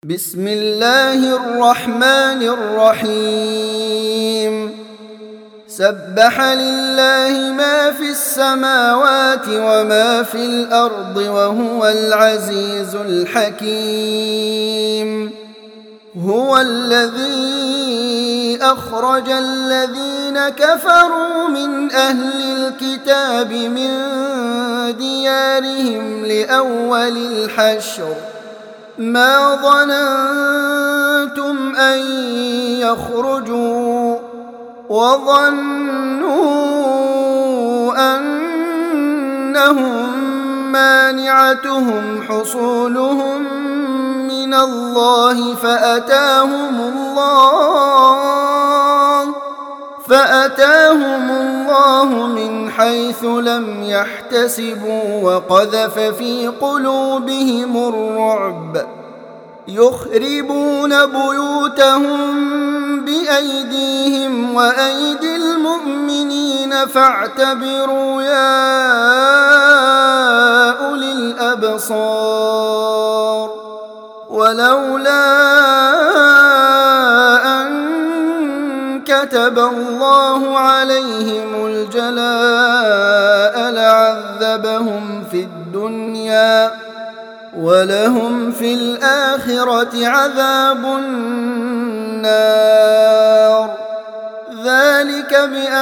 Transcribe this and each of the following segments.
بسم الله الرحمن الرحيم سبح لله ما في السماوات وما في الأرض وهو العزيز الحكيم هو الذي أخرج الذين كفروا من أهل الكتاب من ديارهم لأول الحشر ما ظننتم أن يخرجوا وظنوا أنهم مانعتهم حصولهم من الله فأتاهم الله من حيث لم يحتسبوا وقذف في قلوبهم الرعب يخربون بيوتهم بأيديهم وأيدي المؤمنين فاعتبروا يا أولي الأبصار ولولا أن كتب الله عليهم الجلاء لعذبهم في الدنيا ولهم في الآخرة عذاب النار ذلك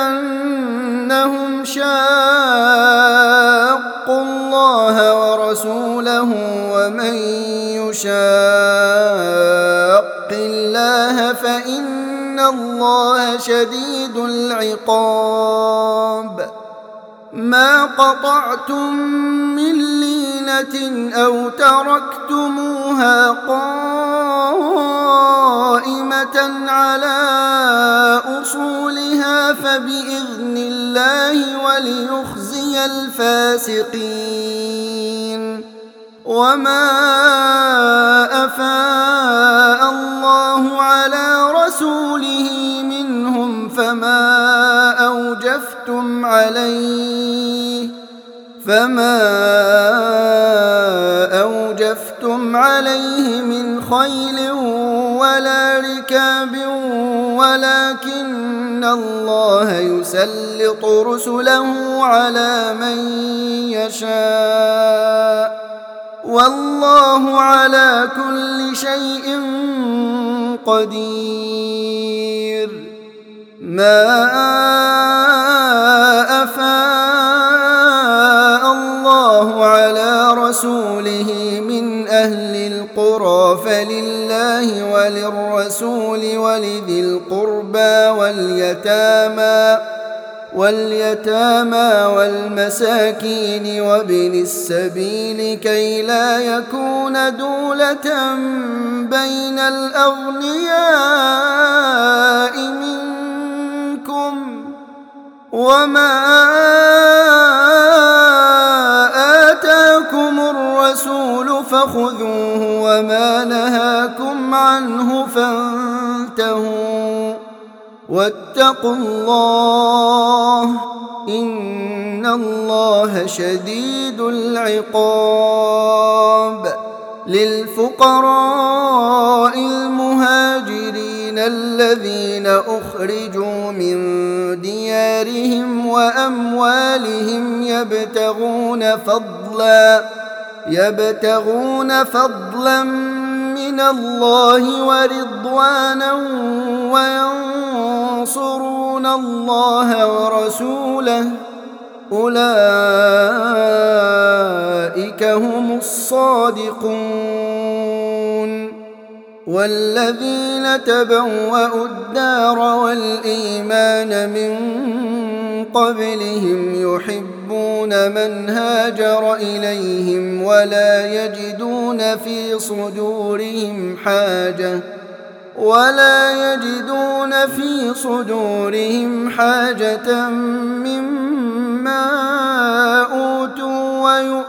بأنهم شاقوا الله ورسوله ومن يشاق الله فإن الله شديد العقاب ما قطعتم من لينة أو تركتموها قائمة على أصولها فبإذن الله وليخزي الفاسقين وما أفاء الله على رسوله منهم فما أوجفتم عليه من خيل ولا ركاب ولكن الله يسلط رسله على من يشاء والله على كل شيء قدير ما أفاء الله على رسوله من أهل القرى فلله وللرسول ولذي القربى واليتامى والمساكين وابن السبيل كي لا يكون دولة بين الأغنياء منكم وما آتاكم الرسول فخذوه وما نهاكم عنه فانتهوا واتقوا الله إن الله شديد العقاب للفقراء المهاجرين الذين أخرجوا من ديارهم وأموالهم يبتغون فضلا من الله ورضوانا وينصرون الله ورسوله أولئك هم الصادقون والذين تبوأوا الدار والإيمان من قبلهم يحبون من هاجر إليهم ولا يجدون في صدورهم حاجة مما أوتوا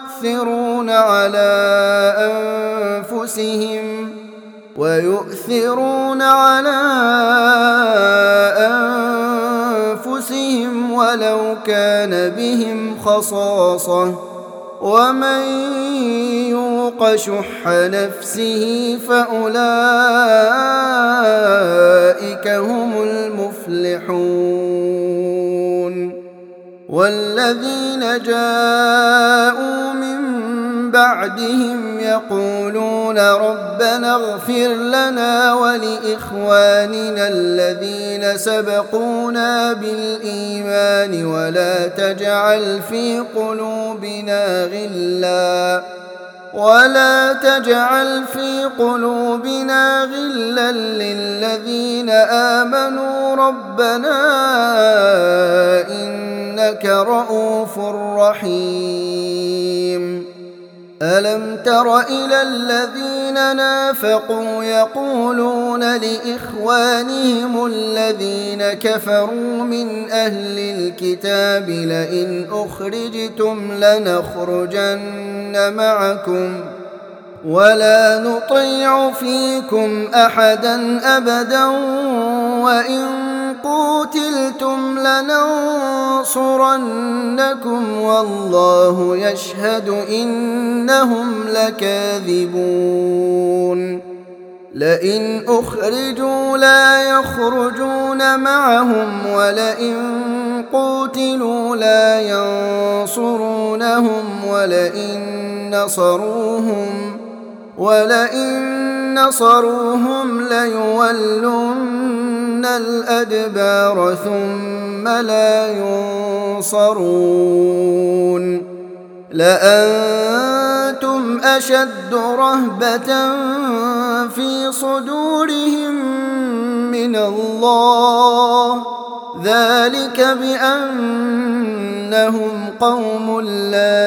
ويؤثرون على أنفسهم ولو كان بهم خصاصة ومن يوق شح نفسه فأولئك هم المفلحون. والذين جاءوا من بعدهم يقولون ربنا اغفر لنا ولإخواننا الذين سبقونا بالإيمان ولا تجعل في قلوبنا غلا للذين آمنوا ربنا إنك رؤوف رحيم. ألم تر إلى الذين نافقوا يقولون لإخوانهم الذين كفروا من أهل الكتاب لئن أخرجتم لنخرجن معكم ولا نطيع فيكم أحدا أبدا وإن قوتلتم لننصرنكم والله يشهد إنهم لكاذبون. لئن أخرجوا لا يخرجون معهم ولئن قوتلوا لا ينصرونهم ولئن نصروهم ليولن الأدبار ثم لا ينصرون. لأنتم أشد رهبة في صدورهم من الله ذلك بأنهم قوم لا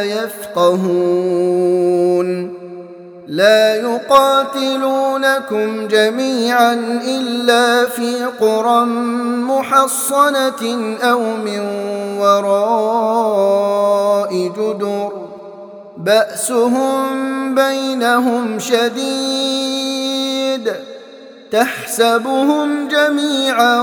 يفقهون. لا يقاتلونكم جميعا إلا في قرى محصنة أو من وراء جدر بأسهم بينهم شديد تحسبهم جميعا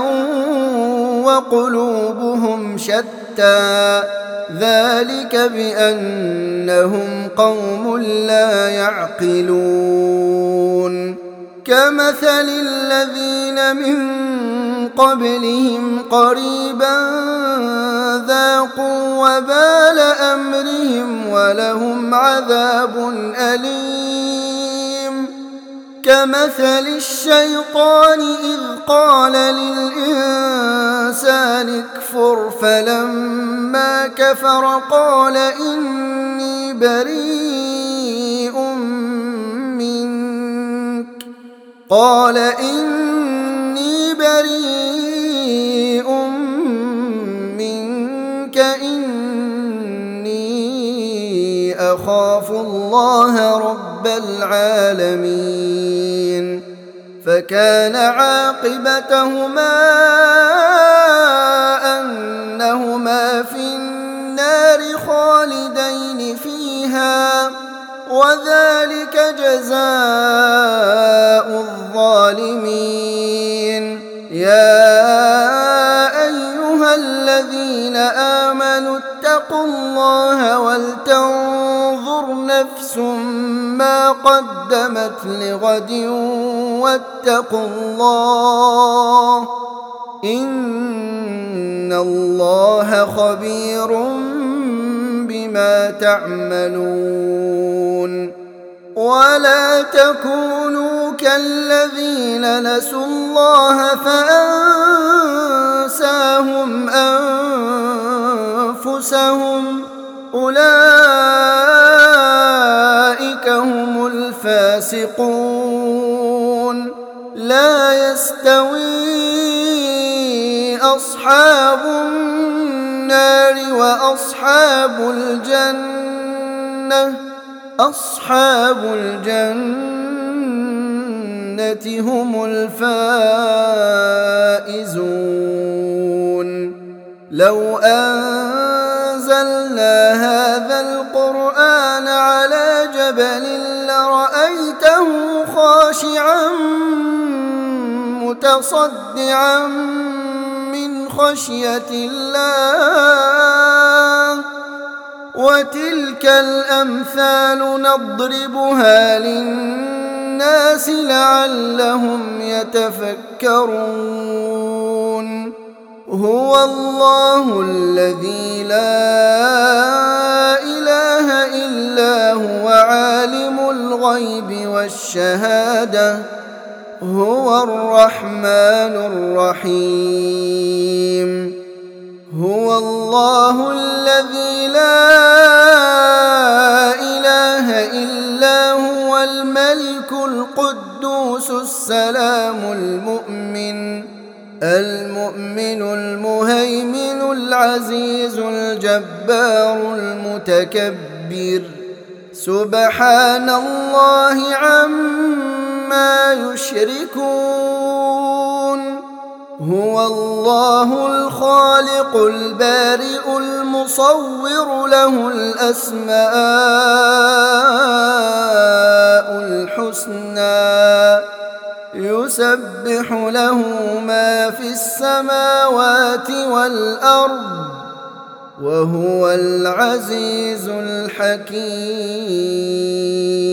وقلوبهم شتى ذلك بأنهم قوم لا يعقلون. كمثل الذين من قبلهم قريبا ذاقوا وبال أمرهم ولهم عذاب أليم. كمثل الشيطان إذ قال للإنسان اكفر فلما كفر قال إني بريء منك إني أخاف الله رب العالمين. فكان عاقبتهما أنهما في النار خالدين فيها وذلك جزاء الظالمين. يا أيها الذين آمنوا اتقوا الله ولتنظر نفس ما قدمت لغد واتقوا الله إن الله خبير بما تعملون. ولا تكونوا كالذين نسوا الله فأنساهم أنفسهم أولئك هم الفاسقون. لا يستوي أصحاب النار وأصحاب الجنة هم الفائزون. لو أنزلنا هذا القرآن على جبل لرأيته خاشعا متصدعا من خشية الله وتلك الأمثال نضربها للناس لعلهم يتفكرون هو الله الذي لا إله إلا هو عالم الغيب والشهادة هو الرحمن الرحيم هو الله الذي لا إله إلا هو الملك القدوس السلام المؤمن المهيمن العزيز الجبار المتكبر سبحان الله عما يشركون هو الله الخالق البارئ المصور له الأسماء الحسنى يسبح له ما في السماوات والأرض وهو العزيز الحكيم